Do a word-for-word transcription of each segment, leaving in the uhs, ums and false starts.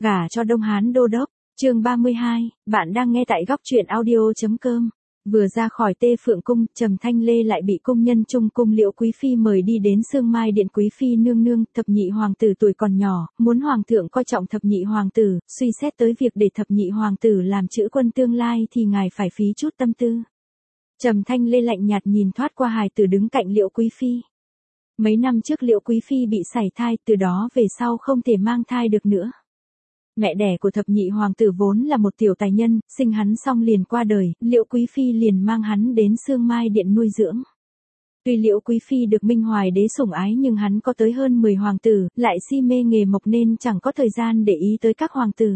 Gả cho Đông Hán Đô Đốc, chương ba mươi hai, bạn đang nghe tại góc truyện audio.com. Vừa ra khỏi Tê Phượng Cung, Trầm Thanh Lê lại bị cung nhân Trung Cung Liễu Quý Phi mời đi đến Sương Mai Điện. Quý Phi nương nương, thập nhị hoàng tử tuổi còn nhỏ, muốn hoàng thượng coi trọng thập nhị hoàng tử, suy xét tới việc để thập nhị hoàng tử làm chữ quân tương lai thì ngài phải phí chút tâm tư. Trầm Thanh Lê lạnh nhạt nhìn thoát qua hài tử đứng cạnh Liễu Quý Phi. Mấy năm trước Liễu Quý Phi bị sảy thai, từ đó về sau không thể mang thai được nữa. Mẹ đẻ của thập nhị hoàng tử vốn là một tiểu tài nhân, sinh hắn xong liền qua đời, Liễu Quý Phi liền mang hắn đến Sương Mai Điện nuôi dưỡng. Tuy Liễu Quý Phi được Minh Hoài đế sủng ái nhưng hắn có tới hơn mười hoàng tử, lại si mê nghề mộc nên chẳng có thời gian để ý tới các hoàng tử.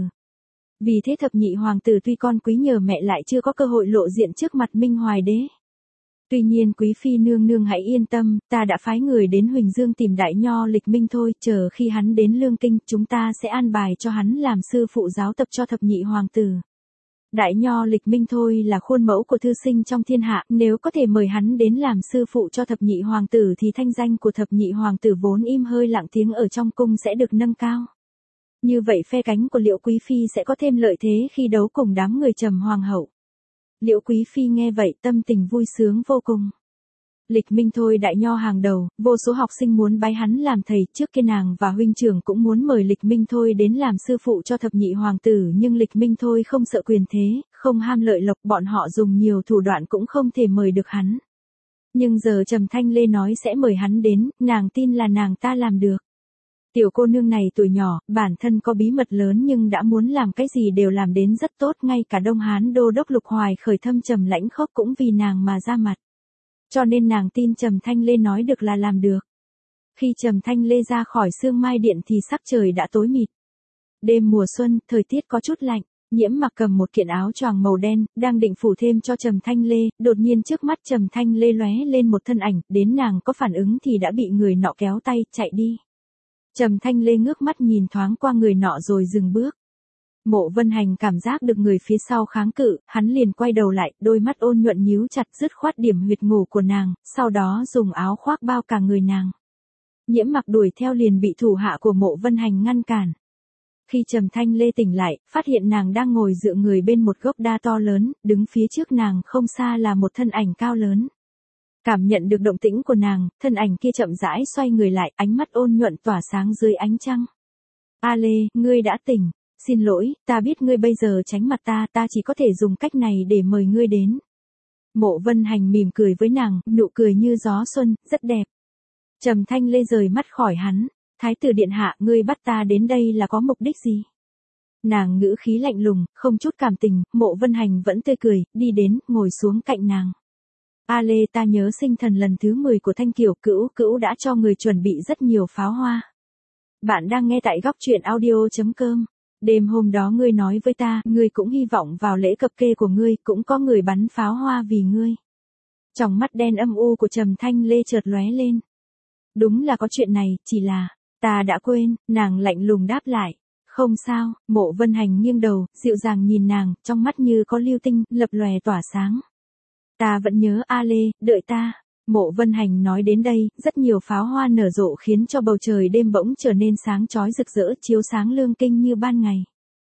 Vì thế thập nhị hoàng tử tuy con quý nhờ mẹ lại chưa có cơ hội lộ diện trước mặt Minh Hoài đế. Tuy nhiên Quý Phi nương nương hãy yên tâm, ta đã phái người đến Huỳnh Dương tìm đại nho Lịch Minh Thôi, chờ khi hắn đến Lương Kinh, chúng ta sẽ an bài cho hắn làm sư phụ giáo tập cho thập nhị hoàng tử. Đại nho Lịch Minh Thôi là khuôn mẫu của thư sinh trong thiên hạ, nếu có thể mời hắn đến làm sư phụ cho thập nhị hoàng tử thì thanh danh của thập nhị hoàng tử vốn im hơi lặng tiếng ở trong cung sẽ được nâng cao. Như vậy phe cánh của Liễu Quý Phi sẽ có thêm lợi thế khi đấu cùng đám người Trầm hoàng hậu. Liễu Quý Phi nghe vậy tâm tình vui sướng vô cùng. Lịch Minh Thôi đại nho hàng đầu, vô số học sinh muốn bái hắn làm thầy, trước kia nàng và huynh trưởng cũng muốn mời Lịch Minh Thôi đến làm sư phụ cho thập nhị hoàng tử nhưng Lịch Minh Thôi không sợ quyền thế, không ham lợi lộc, bọn họ dùng nhiều thủ đoạn cũng không thể mời được hắn. Nhưng giờ Trầm Thanh Lê nói sẽ mời hắn đến, nàng tin là nàng ta làm được. Tiểu cô nương này tuổi nhỏ, bản thân có bí mật lớn nhưng đã muốn làm cái gì đều làm đến rất tốt, ngay cả Đông Hán Đô Đốc Lục Hoài khởi thâm trầm lãnh khốc cũng vì nàng mà ra mặt. Cho nên nàng tin Trầm Thanh Lê nói được là làm được. Khi Trầm Thanh Lê ra khỏi Sương Mai Điện thì sắc trời đã tối mịt. Đêm mùa xuân, thời tiết có chút lạnh, Nhiễm Mặc cầm một kiện áo choàng màu đen, đang định phủ thêm cho Trầm Thanh Lê, đột nhiên trước mắt Trầm Thanh Lê lóe lên một thân ảnh, đến nàng có phản ứng thì đã bị người nọ kéo tay, chạy đi. Trầm Thanh Lê ngước mắt nhìn thoáng qua người nọ rồi dừng bước. Mộ Vân Hành cảm giác được người phía sau kháng cự, hắn liền quay đầu lại, đôi mắt ôn nhuận nhíu chặt dứt khoát điểm huyệt ngủ của nàng, sau đó dùng áo khoác bao cả người nàng. Nhiễm Mặc đuổi theo liền bị thủ hạ của Mộ Vân Hành ngăn cản. Khi Trầm Thanh Lê tỉnh lại, phát hiện nàng đang ngồi dựa người bên một gốc đa to lớn, đứng phía trước nàng không xa là một thân ảnh cao lớn. Cảm nhận được động tĩnh của nàng, thân ảnh kia chậm rãi xoay người lại, ánh mắt ôn nhuận tỏa sáng dưới ánh trăng. A Lê, ngươi đã tỉnh. Xin lỗi, ta biết ngươi bây giờ tránh mặt ta, ta chỉ có thể dùng cách này để mời ngươi đến. Mộ Vân Hành mỉm cười với nàng, nụ cười như gió xuân, rất đẹp. Trầm Thanh Lê rời mắt khỏi hắn. Thái tử điện hạ, ngươi bắt ta đến đây là có mục đích gì? Nàng ngữ khí lạnh lùng, không chút cảm tình, Mộ Vân Hành vẫn tươi cười, đi đến, ngồi xuống cạnh nàng. A Lê, ta nhớ sinh thần lần thứ mười của Thanh Kiều, Cữu Cữu đã cho người chuẩn bị rất nhiều pháo hoa. Bạn đang nghe tại góc truyện audio.com. Đêm hôm đó ngươi nói với ta, ngươi cũng hy vọng vào lễ cập kê của ngươi, cũng có người bắn pháo hoa vì ngươi. Trong mắt đen âm u của Trầm Thanh Lê chợt lóe lên. Đúng là có chuyện này, chỉ là, ta đã quên, nàng lạnh lùng đáp lại. Không sao, Mộ Vân Hành nghiêng đầu, dịu dàng nhìn nàng, trong mắt như có lưu tinh, lập lòe tỏa sáng. Ta vẫn nhớ A Lê, đợi ta. Mộ Vân Hành nói đến đây, rất nhiều pháo hoa nở rộ khiến cho bầu trời đêm bỗng trở nên sáng chói rực rỡ, chiếu sáng Lương Kinh như ban ngày.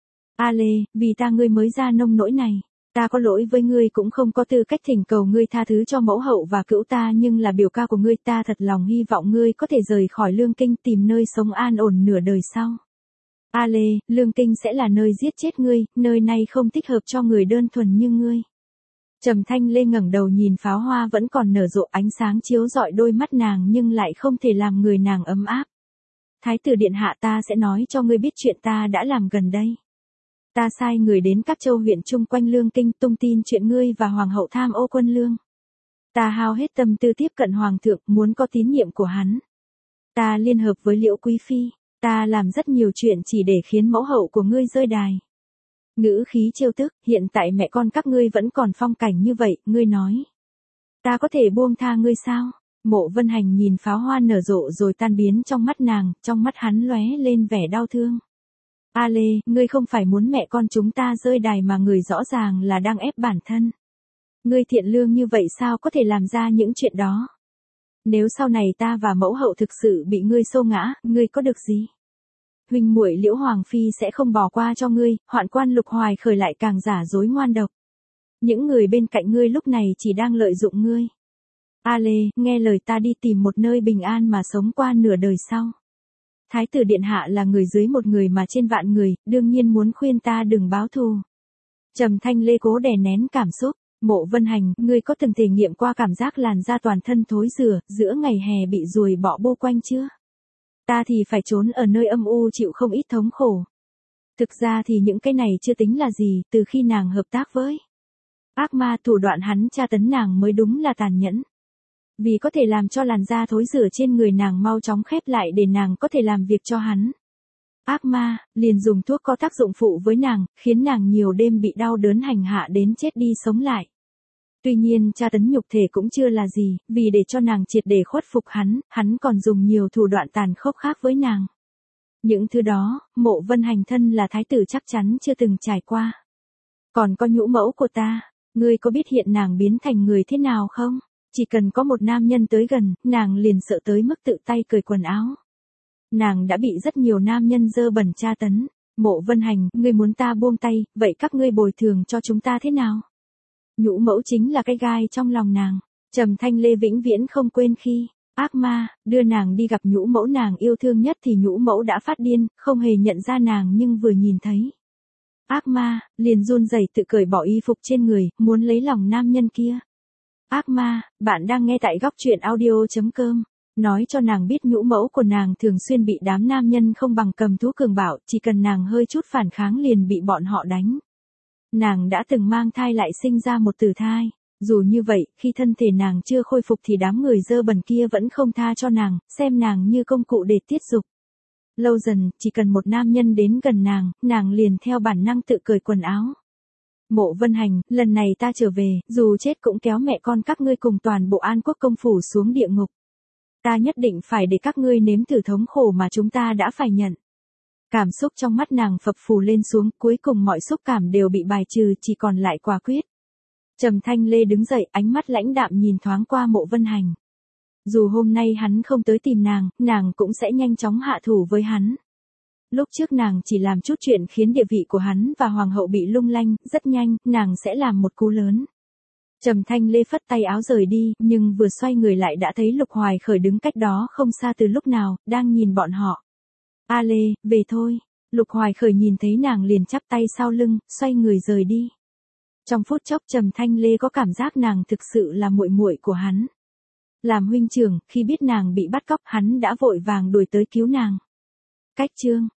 A Lê, vì ta ngươi mới ra nông nỗi này. Ta có lỗi với ngươi cũng không có tư cách thỉnh cầu ngươi tha thứ cho mẫu hậu và cữu ta, nhưng là biểu ca của ngươi, ta thật lòng hy vọng ngươi có thể rời khỏi Lương Kinh tìm nơi sống an ổn nửa đời sau. A Lê, Lương Kinh sẽ là nơi giết chết ngươi, nơi này không thích hợp cho người đơn thuần như ngươi. Trầm Thanh Lê ngẩng đầu nhìn pháo hoa vẫn còn nở rộ, ánh sáng chiếu rọi đôi mắt nàng nhưng lại không thể làm người nàng ấm áp. Thái tử điện hạ, ta sẽ nói cho ngươi biết chuyện ta đã làm gần đây. Ta sai người đến các châu huyện chung quanh Lương Kinh tung tin chuyện ngươi và hoàng hậu tham ô quân lương. Ta hao hết tâm tư tiếp cận hoàng thượng, muốn có tín nhiệm của hắn. Ta liên hợp với Liễu Quý Phi, ta làm rất nhiều chuyện chỉ để khiến mẫu hậu của ngươi rơi đài. Ngữ khí trêu tức, hiện tại mẹ con các ngươi vẫn còn phong cảnh như vậy, ngươi nói. Ta có thể buông tha ngươi sao? Mộ Vân Hành nhìn pháo hoa nở rộ rồi tan biến trong mắt nàng, trong mắt hắn lóe lên vẻ đau thương. A Lê, ngươi không phải muốn mẹ con chúng ta rơi đài mà người rõ ràng là đang ép bản thân. Ngươi thiện lương như vậy sao có thể làm ra những chuyện đó? Nếu sau này ta và mẫu hậu thực sự bị ngươi xô ngã, ngươi có được gì? huynh muội Liễu Hoàng phi sẽ không bỏ qua cho ngươi, hoạn quan Lục Hoài Khởi lại càng giả dối ngoan độc. Những người bên cạnh ngươi lúc này chỉ đang lợi dụng ngươi. A Lê, nghe lời ta đi tìm một nơi bình an mà sống qua nửa đời sau. Thái tử điện hạ là người dưới một người mà trên vạn người, đương nhiên muốn khuyên ta đừng báo thù. Trầm Thanh Lê cố đè nén cảm xúc. Mộ Vân Hành, ngươi có từng thể nghiệm qua cảm giác làn da toàn thân thối rữa, giữa ngày hè bị ruồi bọ bô quanh chưa? Ta thì phải trốn ở nơi âm u chịu không ít thống khổ. Thực ra thì những cái này chưa tính là gì, từ khi nàng hợp tác với ác ma, thủ đoạn hắn tra tấn nàng mới đúng là tàn nhẫn. Vì có thể làm cho làn da thối rữa trên người nàng mau chóng khép lại để nàng có thể làm việc cho hắn. Ác ma, liền dùng thuốc có tác dụng phụ với nàng, khiến nàng nhiều đêm bị đau đớn hành hạ đến chết đi sống lại. Tuy nhiên tra tấn nhục thể cũng chưa là gì, vì để cho nàng triệt để khuất phục hắn, hắn còn dùng nhiều thủ đoạn tàn khốc khác với nàng. Những thứ đó, Mộ Vân Hành thân là thái tử chắc chắn chưa từng trải qua. Còn có nhũ mẫu của ta, ngươi có biết hiện nàng biến thành người thế nào không? Chỉ cần có một nam nhân tới gần, nàng liền sợ tới mức tự tay cởi quần áo. Nàng đã bị rất nhiều nam nhân dơ bẩn tra tấn. Mộ Vân Hành, ngươi muốn ta buông tay, vậy các ngươi bồi thường cho chúng ta thế nào? Nhũ mẫu chính là cái gai trong lòng nàng. Trầm Thanh Lê vĩnh viễn không quên khi ác ma đưa nàng đi gặp nhũ mẫu nàng yêu thương nhất thì nhũ mẫu đã phát điên, không hề nhận ra nàng nhưng vừa nhìn thấy ác ma, liền run rẩy tự cởi bỏ y phục trên người, muốn lấy lòng nam nhân kia. Ác ma, bạn đang nghe tại góc truyện audio chấm com. Nói cho nàng biết nhũ mẫu của nàng thường xuyên bị đám nam nhân không bằng cầm thú cường bạo, chỉ cần nàng hơi chút phản kháng liền bị bọn họ đánh. Nàng đã từng mang thai lại sinh ra một tử thai. Dù như vậy, khi thân thể nàng chưa khôi phục thì đám người dơ bẩn kia vẫn không tha cho nàng, xem nàng như công cụ để tiết dục. Lâu dần, chỉ cần một nam nhân đến gần nàng, nàng liền theo bản năng tự cởi quần áo. Mộ Vân Hành, lần này ta trở về, dù chết cũng kéo mẹ con các ngươi cùng toàn bộ An Quốc công phủ xuống địa ngục. Ta nhất định phải để các ngươi nếm thử thống khổ mà chúng ta đã phải nhận. Cảm xúc trong mắt nàng phập phù lên xuống, cuối cùng mọi xúc cảm đều bị bài trừ, chỉ còn lại quả quyết. Trầm Thanh Lê đứng dậy, ánh mắt lãnh đạm nhìn thoáng qua Mộ Vân Hành. Dù hôm nay hắn không tới tìm nàng, nàng cũng sẽ nhanh chóng hạ thủ với hắn. Lúc trước nàng chỉ làm chút chuyện khiến địa vị của hắn và hoàng hậu bị lung lay, rất nhanh, nàng sẽ làm một cú lớn. Trầm Thanh Lê phất tay áo rời đi, nhưng vừa xoay người lại đã thấy Lục Hoài Khởi đứng cách đó không xa từ lúc nào, đang nhìn bọn họ. A Lê, về thôi. Lục Hoài Khởi nhìn thấy nàng liền chắp tay sau lưng, xoay người rời đi. Trong phút chốc Trầm Thanh Lê có cảm giác nàng thực sự là muội muội của hắn. Làm huynh trưởng, khi biết nàng bị bắt cóc, hắn đã vội vàng đuổi tới cứu nàng. Cách chương